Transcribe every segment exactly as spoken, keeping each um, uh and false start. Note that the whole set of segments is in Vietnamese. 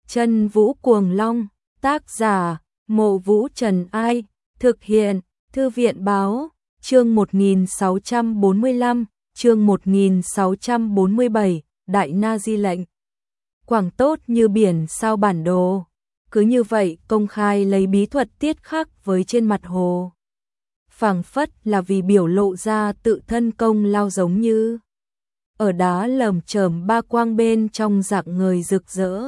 Chân Vũ Cuồng Long, tác giả, Mộ Vũ Trần Ai, thực hiện, Thư viện Báo, chương một nghìn sáu trăm bốn mươi lăm, chương một nghìn sáu trăm bốn mươi bảy, Đại Na Di lệnh. Quảng tốt như biển sao bản đồ, cứ như vậy công khai lấy bí thuật tiết khắc với trên mặt hồ. Phảng phất là vì biểu lộ ra tự thân công lao giống như ở đá lởm chởm ba quang bên trong dạng người rực rỡ.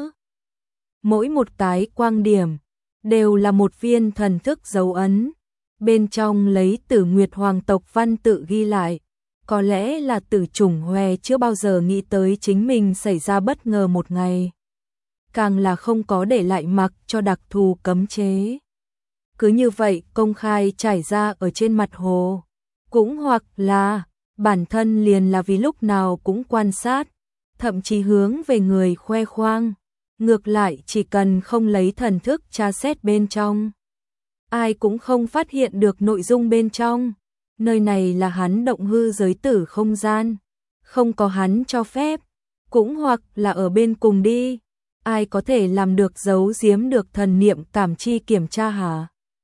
Mỗi một cái quang điểm đều là một viên thần thức dấu ấn, bên trong lấy Tử Nguyệt Hoàng tộc văn tự ghi lại. Có lẽ là Tử Chủng Hòe chưa bao giờ nghĩ tới chính mình xảy ra bất ngờ một ngày. Càng là không có để lại mặc cho đặc thù cấm chế. Cứ như vậy công khai trải ra ở trên mặt hồ. Cũng hoặc là bản thân liền là vì lúc nào cũng quan sát, thậm chí hướng về người khoe khoang. Ngược lại chỉ cần không lấy thần thức tra xét bên trong, ai cũng không phát hiện được nội dung bên trong. Nơi này là hắn động hư giới tử không gian, không có hắn cho phép, cũng hoặc là ở bên cùng đi, ai có thể làm được giấu giếm được thần niệm cảm chi kiểm tra hả?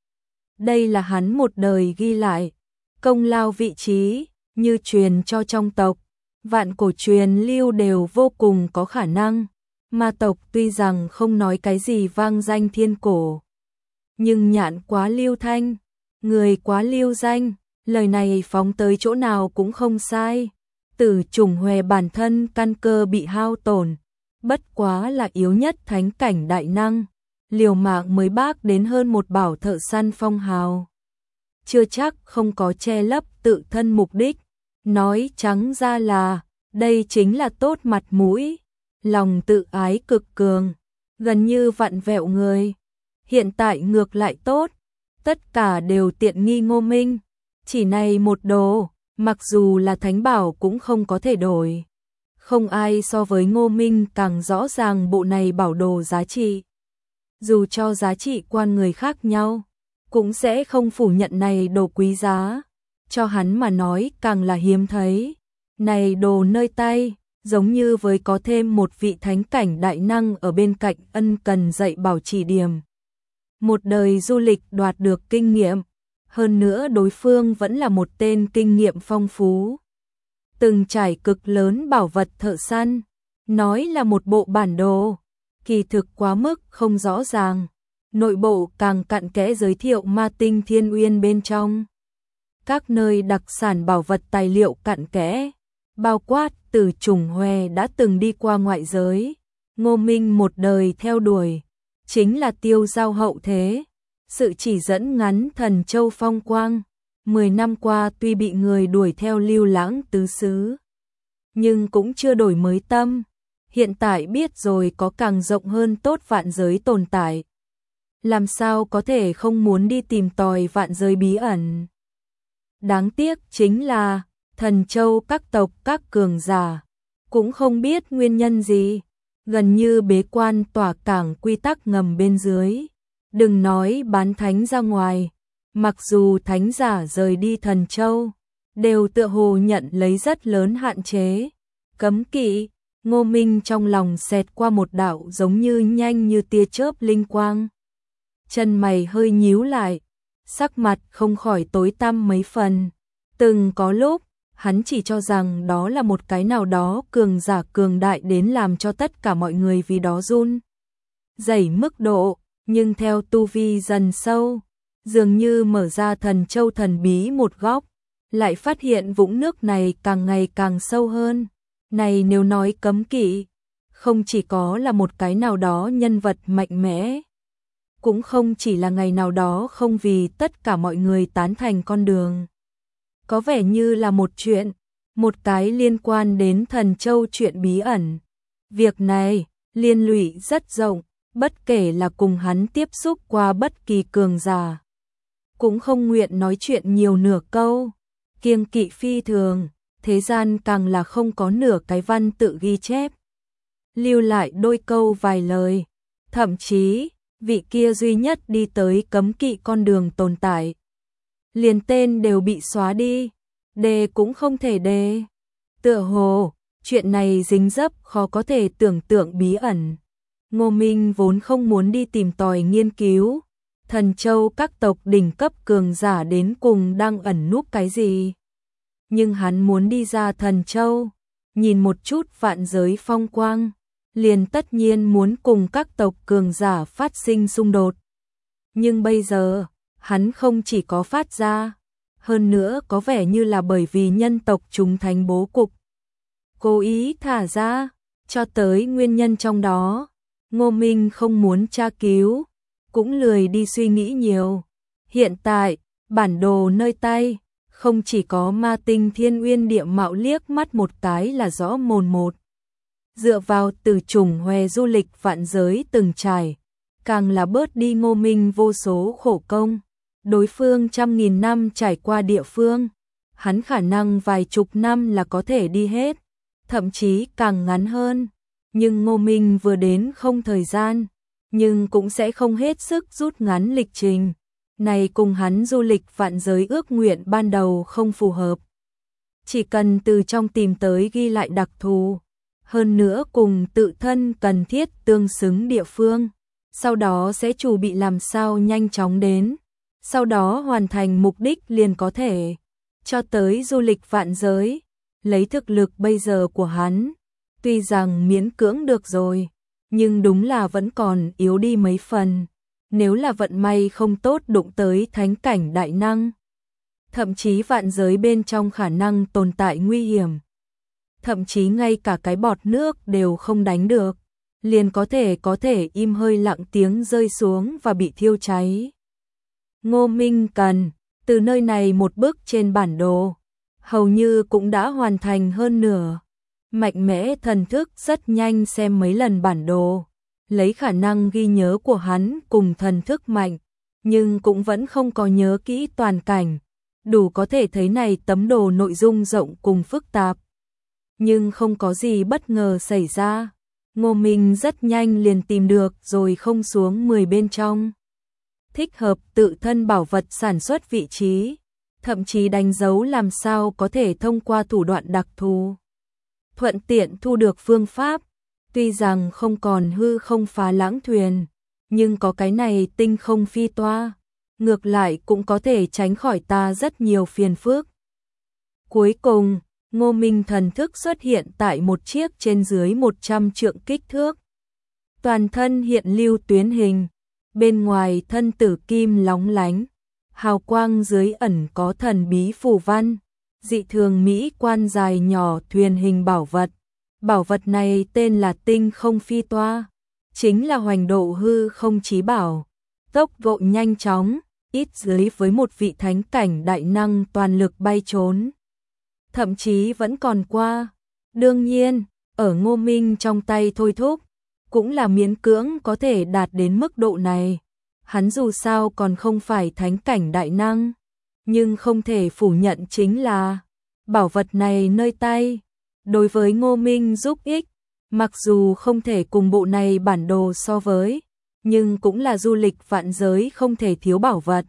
Đây là hắn một đời ghi lại, công lao vị trí, như truyền cho trong tộc, vạn cổ truyền lưu đều vô cùng có khả năng. Ma tộc tuy rằng không nói cái gì vang danh thiên cổ, nhưng nhạn quá lưu thanh, người quá lưu danh. Lời này phóng tới chỗ nào cũng không sai. Tử Chủng Hòe bản thân căn cơ bị hao tổn, bất quá là yếu nhất thánh cảnh đại năng, liều mạng mới bác đến hơn một bảo thợ săn phong hào. Chưa chắc không có che lấp tự thân mục đích, nói trắng ra là, đây chính là tốt mặt mũi, lòng tự ái cực cường, gần như vặn vẹo người. Hiện tại ngược lại tốt, tất cả đều tiện nghi Ngô Minh. Chỉ này một đồ, mặc dù là thánh bảo cũng không có thể đổi. Không ai so với Ngô Minh càng rõ ràng bộ này bảo đồ giá trị. Dù cho giá trị quan người khác nhau, cũng sẽ không phủ nhận này đồ quý giá. Cho hắn mà nói càng là hiếm thấy. Này đồ nơi tay, giống như với có thêm một vị thánh cảnh đại năng ở bên cạnh ân cần dạy bảo chỉ điểm. Một đời du lịch đoạt được kinh nghiệm. Hơn nữa đối phương vẫn là một tên kinh nghiệm phong phú, từng trải cực lớn bảo vật thợ săn, nói là một bộ bản đồ, kỳ thực quá mức không rõ ràng, nội bộ càng cặn kẽ giới thiệu ma tinh thiên uyên bên trong. Các nơi đặc sản bảo vật tài liệu cặn kẽ, bao quát Tử Chủng Hòe đã từng đi qua ngoại giới, Ngô Minh một đời theo đuổi, chính là tiêu giao hậu thế. Sự chỉ dẫn ngắn Thần Châu phong quang, mười năm qua tuy bị người đuổi theo lưu lãng tứ xứ, nhưng cũng chưa đổi mới tâm, hiện tại biết rồi có càng rộng hơn tốt vạn giới tồn tại. Làm sao có thể không muốn đi tìm tòi vạn giới bí ẩn. Đáng tiếc chính là, Thần Châu các tộc các cường giả, cũng không biết nguyên nhân gì, gần như bế quan tỏa cảng quy tắc ngầm bên dưới. Đừng nói bán thánh ra ngoài, mặc dù thánh giả rời đi Thần Châu, đều tựa hồ nhận lấy rất lớn hạn chế. Cấm kỵ, Ngô Minh trong lòng xẹt qua một đạo giống như nhanh như tia chớp linh quang. Chân mày hơi nhíu lại, sắc mặt không khỏi tối tăm mấy phần. Từng có lúc, hắn chỉ cho rằng đó là một cái nào đó cường giả cường đại đến làm cho tất cả mọi người vì đó run rẩy mức độ. Nhưng theo tu vi dần sâu, dường như mở ra Thần Châu thần bí một góc, lại phát hiện vũng nước này càng ngày càng sâu hơn. Này nếu nói cấm kỵ, không chỉ có là một cái nào đó nhân vật mạnh mẽ, cũng không chỉ là ngày nào đó không vì tất cả mọi người tán thành con đường. Có vẻ như là một chuyện, một cái liên quan đến Thần Châu chuyện bí ẩn. Việc này, liên lụy rất rộng. Bất kể là cùng hắn tiếp xúc qua bất kỳ cường giả, cũng không nguyện nói chuyện nhiều nửa câu, kiêng kỵ phi thường, thế gian càng là không có nửa cái văn tự ghi chép. Lưu lại đôi câu vài lời, thậm chí, vị kia duy nhất đi tới cấm kỵ con đường tồn tại. Liền tên đều bị xóa đi, đề cũng không thể đề. Tựa hồ, chuyện này dính dấp khó có thể tưởng tượng bí ẩn. Ngô Minh vốn không muốn đi tìm tòi nghiên cứu, Thần Châu các tộc đỉnh cấp cường giả đến cùng đang ẩn núp cái gì. Nhưng hắn muốn đi ra Thần Châu, nhìn một chút vạn giới phong quang, liền tất nhiên muốn cùng các tộc cường giả phát sinh xung đột. Nhưng bây giờ, hắn không chỉ có phát ra, hơn nữa có vẻ như là bởi vì nhân tộc chúng thành bố cục. Cố ý thả ra, cho tới nguyên nhân trong đó, Ngô Minh không muốn tra cứu, cũng lười đi suy nghĩ nhiều. Hiện tại, bản đồ nơi tay, không chỉ có Ma Tinh Thiên Uyên địa mạo liếc mắt một cái là rõ mồn một. Dựa vào từ chủng hòe du lịch vạn giới từng trải, càng là bớt đi Ngô Minh vô số khổ công. Đối phương trăm nghìn năm trải qua địa phương, hắn khả năng vài chục năm là có thể đi hết, thậm chí càng ngắn hơn. Nhưng Ngô Minh vừa đến không thời gian, nhưng cũng sẽ không hết sức rút ngắn lịch trình. Này cùng hắn du lịch vạn giới ước nguyện ban đầu không phù hợp. Chỉ cần từ trong tìm tới ghi lại đặc thù, hơn nữa cùng tự thân cần thiết tương xứng địa phương, sau đó sẽ chuẩn bị làm sao nhanh chóng đến, sau đó hoàn thành mục đích liền có thể. Cho tới du lịch vạn giới, lấy thực lực bây giờ của hắn, tuy rằng miễn cưỡng được rồi, nhưng đúng là vẫn còn yếu đi mấy phần. Nếu là vận may không tốt đụng tới thánh cảnh đại năng, thậm chí vạn giới bên trong khả năng tồn tại nguy hiểm, thậm chí ngay cả cái bọt nước đều không đánh được, liền có thể có thể im hơi lặng tiếng rơi xuống và bị thiêu cháy. Ngô Minh cần, từ nơi này một bước trên bản đồ, hầu như cũng đã hoàn thành hơn nửa. Mạnh mẽ thần thức rất nhanh xem mấy lần bản đồ, lấy khả năng ghi nhớ của hắn cùng thần thức mạnh, nhưng cũng vẫn không có nhớ kỹ toàn cảnh, đủ có thể thấy này tấm đồ nội dung rộng cùng phức tạp. Nhưng không có gì bất ngờ xảy ra, Ngô Minh rất nhanh liền tìm được rồi không xuống mười bên trong. Thích hợp tự thân bảo vật sản xuất vị trí, thậm chí đánh dấu làm sao có thể thông qua thủ đoạn đặc thù. Thuận tiện thu được phương pháp, tuy rằng không còn hư không phá lãng thuyền, nhưng có cái này tinh không phi toa, ngược lại cũng có thể tránh khỏi ta rất nhiều phiền phức. Cuối cùng, Ngô Minh thần thức xuất hiện tại một chiếc trên dưới một trăm trượng kích thước. Toàn thân hiện lưu tuyến hình, bên ngoài thân tử kim lóng lánh, hào quang dưới ẩn có thần bí phù văn, dị thường mỹ quan dài nhỏ thuyền hình bảo vật. Bảo vật này tên là tinh không phi toa, chính là hoành độ hư không chí bảo, tốc độ nhanh chóng, ít dưới với một vị thánh cảnh đại năng toàn lực bay trốn. Thậm chí vẫn còn qua, đương nhiên, ở Ngô Minh trong tay thôi thúc, cũng là miễn cưỡng có thể đạt đến mức độ này. Hắn dù sao còn không phải thánh cảnh đại năng, nhưng không thể phủ nhận chính là bảo vật này nơi tay. Đối với Ngô Minh giúp ích, mặc dù không thể cùng bộ này bản đồ so với, nhưng cũng là du lịch vạn giới không thể thiếu bảo vật.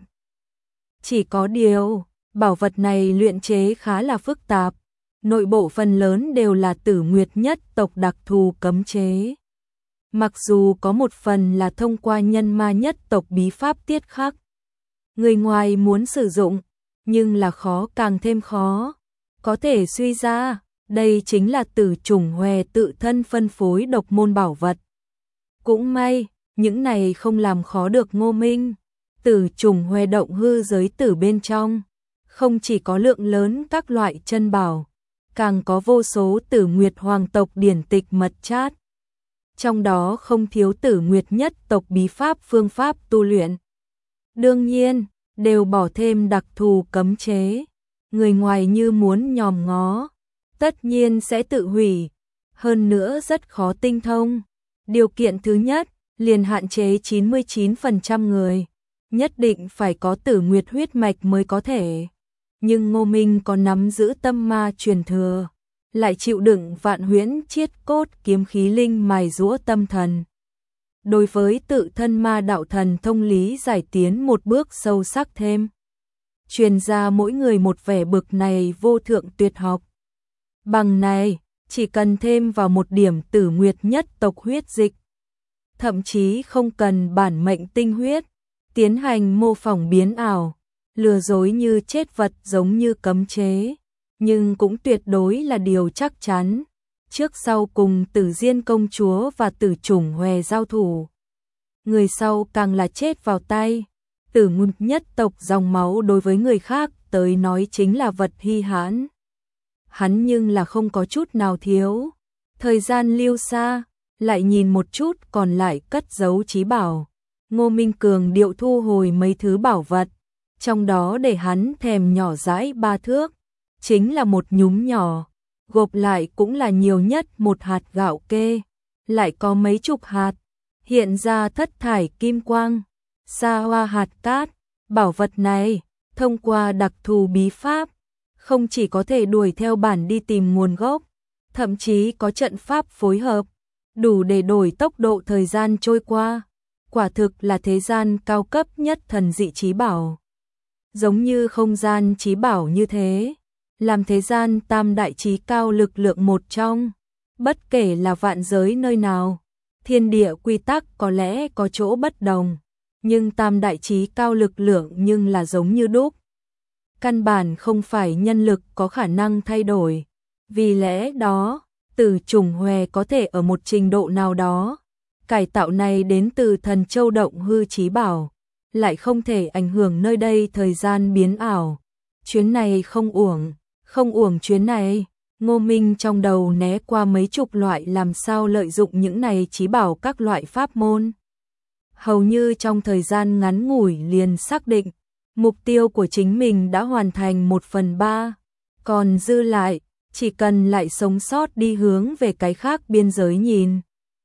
Chỉ có điều, bảo vật này luyện chế khá là phức tạp, nội bộ phần lớn đều là Tử Nguyệt nhất tộc đặc thù cấm chế. Mặc dù có một phần là thông qua nhân ma nhất tộc bí pháp tiết khắc, người ngoài muốn sử dụng, nhưng là khó càng thêm khó, có thể suy ra. Đây chính là Tử chủng hòe tự thân phân phối độc môn bảo vật. Cũng may, những này không làm khó được Ngô Minh. Tử chủng hòe động hư giới tử bên trong, không chỉ có lượng lớn các loại chân bảo, càng có vô số Tử Nguyệt hoàng tộc điển tịch mật chát. Trong đó không thiếu Tử Nguyệt nhất tộc bí pháp phương pháp tu luyện. Đương nhiên, đều bỏ thêm đặc thù cấm chế. Người ngoài như muốn nhòm ngó, tất nhiên sẽ tự hủy, hơn nữa rất khó tinh thông. Điều kiện thứ nhất, liền hạn chế chín mươi chín phần trăm người, nhất định phải có Tử Nguyệt huyết mạch mới có thể. Nhưng Ngô Minh có nắm giữ tâm ma truyền thừa, lại chịu đựng vạn huyễn chiết cốt kiếm khí linh mài giũa tâm thần. Đối với tự thân ma đạo thần thông lý giải tiến một bước sâu sắc thêm. Truyền ra mỗi người một vẻ bực này vô thượng tuyệt học. Bằng này, chỉ cần thêm vào một điểm Tử Nguyệt nhất tộc huyết dịch, thậm chí không cần bản mệnh tinh huyết, tiến hành mô phỏng biến ảo, lừa dối như chết vật giống như cấm chế, nhưng cũng tuyệt đối là điều chắc chắn. Trước sau cùng Tử Diên công chúa và Tử Chủng Hòe giao thủ, người sau càng là chết vào tay. Tử Ngụt nhất tộc dòng máu đối với người khác tới nói chính là vật hy hãn. Hắn nhưng là không có chút nào thiếu. Thời gian lưu xa, lại nhìn một chút còn lại cất giấu trí bảo. Ngô Minh Cường điệu thu hồi mấy thứ bảo vật, trong đó để hắn thèm nhỏ dãi ba thước, chính là một nhúm nhỏ, gộp lại cũng là nhiều nhất một hạt gạo kê, lại có mấy chục hạt, hiện ra thất thải kim quang, xa hoa hạt cát. Bảo vật này, thông qua đặc thù bí pháp, không chỉ có thể đuổi theo bản đi tìm nguồn gốc, thậm chí có trận pháp phối hợp, đủ để đổi tốc độ thời gian trôi qua. Quả thực là thế gian cao cấp nhất thần dị trí bảo. Giống như không gian trí bảo như thế, làm thế gian tam đại trí cao lực lượng một trong. Bất kể là vạn giới nơi nào, thiên địa quy tắc có lẽ có chỗ bất đồng, nhưng tam đại trí cao lực lượng nhưng là giống như đúc. Căn bản không phải nhân lực có khả năng thay đổi. Vì lẽ đó, Tử Chủng Hòe có thể ở một trình độ nào đó, cải tạo này đến từ thần châu động hư trí bảo, lại không thể ảnh hưởng nơi đây thời gian biến ảo. Chuyến này không uổng, không uổng chuyến này. Ngô Minh trong đầu né qua mấy chục loại làm sao lợi dụng những này trí bảo các loại pháp môn. Hầu như trong thời gian ngắn ngủi liền xác định, mục tiêu của chính mình đã hoàn thành một phần ba, còn dư lại, chỉ cần lại sống sót đi hướng về cái khác biên giới nhìn.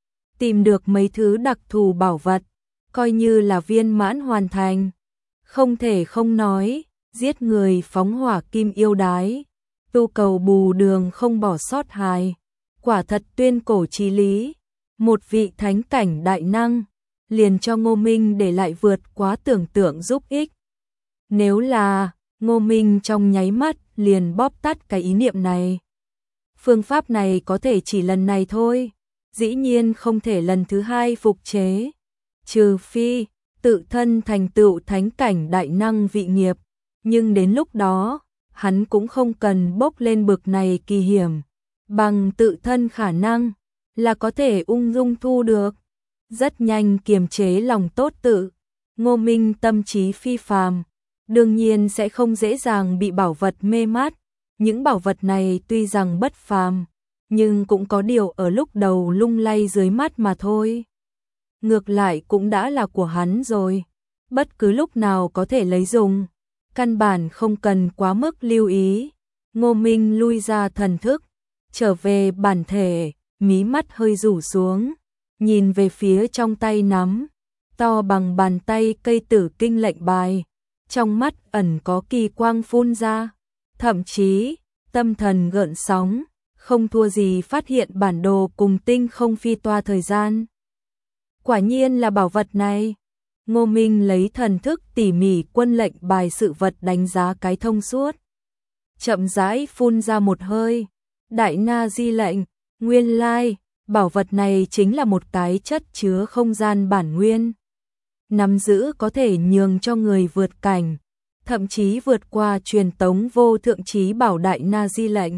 Tìm được mấy thứ đặc thù bảo vật, coi như là viên mãn hoàn thành. Không thể không nói, giết người phóng hỏa kim yêu đái, tu cầu bù đường không bỏ sót hài, quả thật tuyên cổ chí lý. Một vị thánh cảnh đại năng, liền cho Ngô Minh để lại vượt quá tưởng tượng giúp ích. Nếu là, Ngô Minh trong nháy mắt liền bóp tắt cái ý niệm này. Phương pháp này có thể chỉ lần này thôi, dĩ nhiên không thể lần thứ hai phục chế. Trừ phi, tự thân thành tựu thánh cảnh đại năng vị nghiệp, nhưng đến lúc đó, hắn cũng không cần bốc lên bực này kỳ hiểm. Bằng tự thân khả năng, là có thể ung dung thu được. Rất nhanh kiềm chế lòng tốt tự, Ngô Minh tâm trí phi phàm, đương nhiên sẽ không dễ dàng bị bảo vật mê mát. Những bảo vật này tuy rằng bất phàm, nhưng cũng có điều ở lúc đầu lung lay dưới mắt mà thôi. Ngược lại cũng đã là của hắn rồi, bất cứ lúc nào có thể lấy dùng, căn bản không cần quá mức lưu ý. Ngô Minh lui ra thần thức, trở về bản thể, mí mắt hơi rủ xuống, nhìn về phía trong tay nắm, to bằng bàn tay cây tử kinh lệnh bài, trong mắt ẩn có kỳ quang phun ra, thậm chí, tâm thần gợn sóng, không thua gì phát hiện bản đồ cùng tinh không phi toa thời gian. Quả nhiên là bảo vật này. Ngô Minh lấy thần thức tỉ mỉ quân lệnh bài sự vật đánh giá cái thông suốt. Chậm rãi phun ra một hơi, đại na di lệnh, nguyên lai, bảo vật này chính là một cái chất chứa không gian bản nguyên. Nắm giữ có thể nhường cho người vượt cảnh, thậm chí vượt qua truyền tống vô thượng trí bảo đại na di lệnh.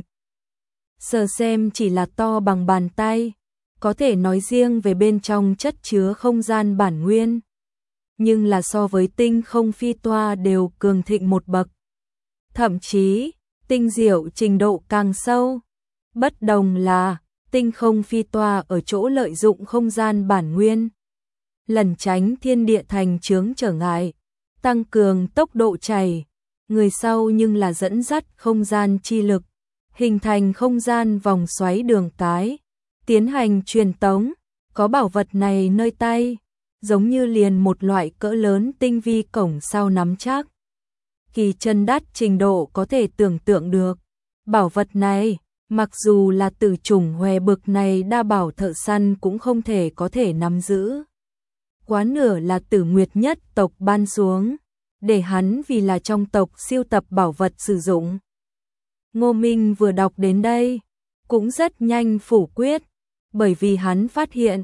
Sờ xem chỉ là to bằng bàn tay, có thể nói riêng về bên trong chất chứa không gian bản nguyên. Nhưng là so với tinh không phi toa đều cường thịnh một bậc. Thậm chí, tinh diệu trình độ càng sâu. Bất đồng là, tinh không phi toa ở chỗ lợi dụng không gian bản nguyên, lẩn tránh thiên địa thành chướng trở ngại, tăng cường tốc độ chảy. Người sau nhưng là dẫn dắt không gian chi lực, hình thành không gian vòng xoáy đường cái, tiến hành truyền tống. Có bảo vật này nơi tay, giống như liền một loại cỡ lớn tinh vi cổng sao nắm chắc. Kỳ chân đắt trình độ có thể tưởng tượng được. Bảo vật này, mặc dù là Tử Chủng Hòe bực này đa bảo thợ săn cũng không thể có thể nắm giữ. Quá nửa là Tử Nguyệt nhất tộc ban xuống, để hắn vì là trong tộc siêu tập bảo vật sử dụng. Ngô Minh vừa đọc đến đây, cũng rất nhanh phủ quyết, bởi vì hắn phát hiện,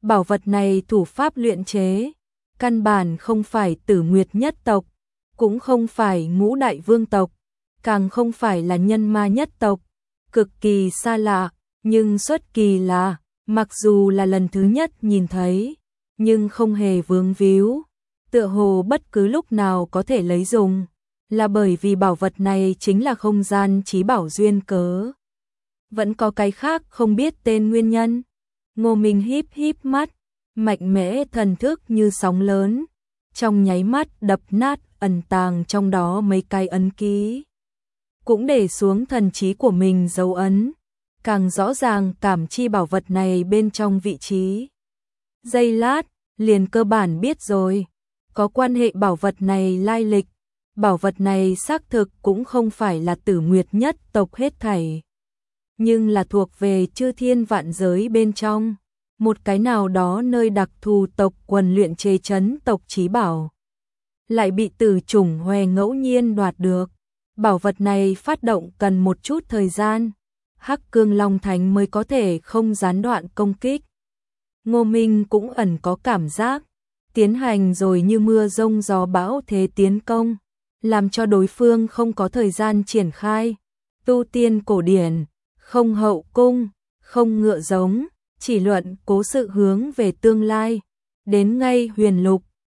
Bảo vật này thủ pháp luyện chế, căn bản không phải Tử Nguyệt nhất tộc, cũng không phải Ngũ Đại Vương tộc, càng không phải là Nhân Ma nhất tộc, cực kỳ xa lạ, nhưng xuất kỳ là, mặc dù là lần thứ nhất nhìn thấy, nhưng không hề vướng víu, tựa hồ bất cứ lúc nào có thể lấy dùng, là bởi vì bảo vật này chính là không gian chí bảo duyên cớ. Vẫn có cái khác không biết tên nguyên nhân. Ngô Minh híp híp mắt, mạnh mẽ thần thức như sóng lớn, trong nháy mắt đập nát ẩn tàng trong đó mấy cái ấn ký. Cũng để xuống thần trí của mình dấu ấn, càng rõ ràng cảm chi bảo vật này bên trong vị trí. Giây lát, liền cơ bản biết rồi, có quan hệ bảo vật này lai lịch, bảo vật này xác thực cũng không phải là Tử Nguyệt nhất tộc hết thảy, nhưng là thuộc về chư thiên vạn giới bên trong, một cái nào đó nơi đặc thù tộc quần luyện chế chấn tộc chí bảo. Lại bị Tử Chủng Hoè ngẫu nhiên đoạt được. Bảo vật này phát động cần một chút thời gian, Hắc Cương Long Thánh mới có thể không gián đoạn công kích. Ngô Minh cũng ẩn có cảm giác, tiến hành rồi như mưa rông gió bão thế tiến công, làm cho đối phương không có thời gian triển khai. Tu tiên cổ điển, không hậu cung, không ngựa giống, chỉ luận cố sự hướng về tương lai. Đến ngay huyền lục,